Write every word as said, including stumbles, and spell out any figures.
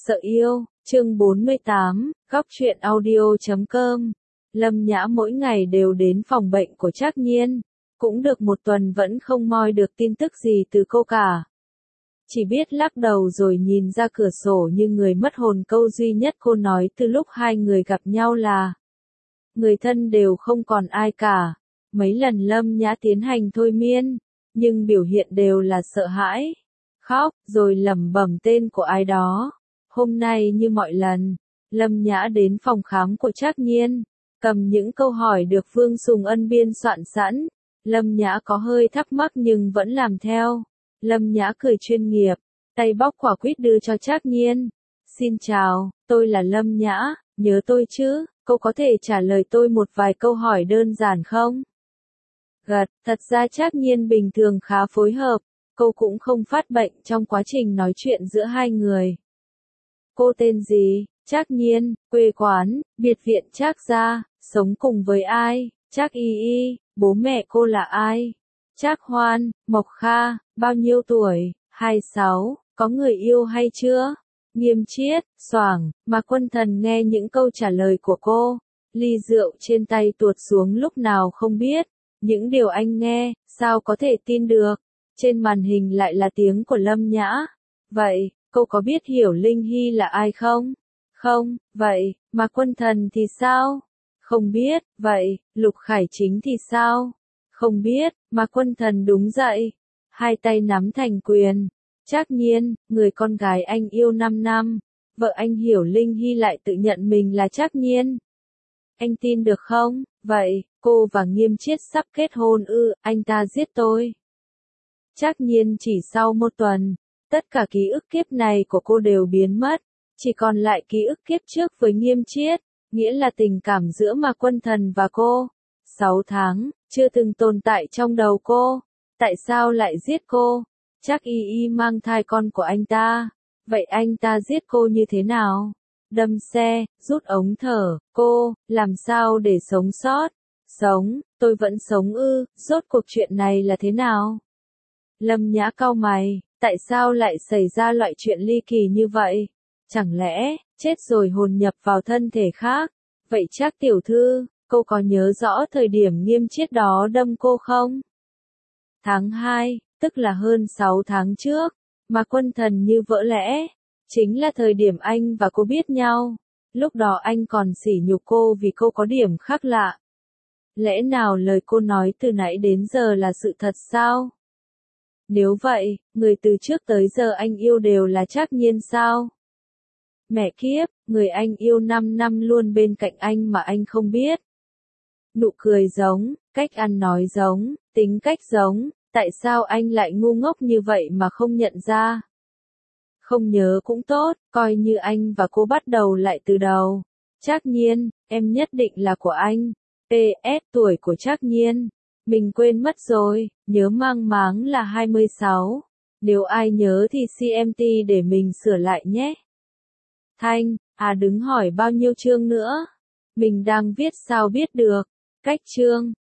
Sợ yêu, chương bốn mươi tám, góc truyện audio chấm com. Lâm Nhã mỗi ngày đều đến phòng bệnh của Trác Nhiên, cũng được một tuần vẫn không moi được tin tức gì từ cô cả. Chỉ biết lắc đầu rồi nhìn ra cửa sổ như người mất hồn. Câu duy nhất cô nói từ lúc hai người gặp nhau là người thân đều không còn ai cả. Mấy lần Lâm Nhã tiến hành thôi miên, nhưng biểu hiện đều là sợ hãi, khóc, rồi lẩm bẩm tên của ai đó. Hôm nay như mọi lần, Lâm Nhã đến phòng khám của Trác Nhiên, cầm những câu hỏi được Vương Sùng Ân biên soạn sẵn. Lâm Nhã có hơi thắc mắc nhưng vẫn làm theo. Lâm Nhã cười chuyên nghiệp, tay bóc quả quýt đưa cho Trác Nhiên. Xin chào, tôi là Lâm Nhã, nhớ tôi chứ, cô có thể trả lời tôi một vài câu hỏi đơn giản không? Gật, thật ra Trác Nhiên bình thường khá phối hợp, cô cũng không phát bệnh trong quá trình nói chuyện giữa hai người. Cô tên gì? Trác Nhiên, quê quán, biệt viện Trác gia, sống cùng với ai? Trác Y Y, bố mẹ cô là ai? Trác Hoan, Mộc Kha, bao nhiêu tuổi? hai mươi sáu, có người yêu hay chưa? Nghiêm Chiết, Soảng, mà Quân Thần nghe những câu trả lời của cô, ly rượu trên tay tuột xuống lúc nào không biết. Những điều anh nghe, sao có thể tin được? Trên màn hình lại là tiếng của Lâm Nhã. Vậy, cô có biết Hiểu Linh Hy là ai không? Không, vậy, mà Quân Thần thì sao? Không biết, vậy, Lục Khải Chính thì sao? Không biết, mà Quân Thần đúng dậy. Hai tay nắm thành quyền. Trác Nhiên, người con gái anh yêu năm năm, vợ anh Hiểu Linh Hy lại tự nhận mình là Trác Nhiên. Anh tin được không? Vậy, cô và Nghiêm Chiết sắp kết hôn ư? Anh ta giết tôi. Trác Nhiên chỉ sau một tuần, tất cả ký ức kiếp này của cô đều biến mất, chỉ còn lại ký ức kiếp trước với Nghiêm Chiết, nghĩa là tình cảm giữa mà Quân Thần và cô. Sáu tháng, chưa từng tồn tại trong đầu cô. Tại sao lại giết cô? Trác Y Y mang thai con của anh ta. Vậy anh ta giết cô như thế nào? Đâm xe, rút ống thở, cô, làm sao để sống sót? Sống, tôi vẫn sống ư, rốt cuộc chuyện này là thế nào? Lâm Nhã cau mày, tại sao lại xảy ra loại chuyện ly kỳ như vậy? Chẳng lẽ, chết rồi hồn nhập vào thân thể khác? Vậy Trác tiểu thư, cô có nhớ rõ thời điểm Nghiêm Chiết đó đâm cô không? Tháng hai, tức là hơn sáu tháng trước, mà Quân Thần như vỡ lẽ. Chính là thời điểm anh và cô biết nhau. Lúc đó anh còn sỉ nhục cô vì cô có điểm khác lạ. Lẽ nào lời cô nói từ nãy đến giờ là sự thật sao? Nếu vậy, người từ trước tới giờ anh yêu đều là Trác Nhiên sao? Mẹ kiếp, người anh yêu năm năm luôn bên cạnh anh mà anh không biết. Nụ cười giống, cách ăn nói giống, tính cách giống, tại sao anh lại ngu ngốc như vậy mà không nhận ra? Không nhớ cũng tốt, coi như anh và cô bắt đầu lại từ đầu. Trác Nhiên, em nhất định là của anh. pê ét tuổi của Trác Nhiên. Mình quên mất rồi, nhớ mang máng là hai mươi sáu. Nếu ai nhớ thì xê em tê để mình sửa lại nhé. Thanh, à đứng hỏi bao nhiêu chương nữa? Mình đang viết sao biết được. Cách chương.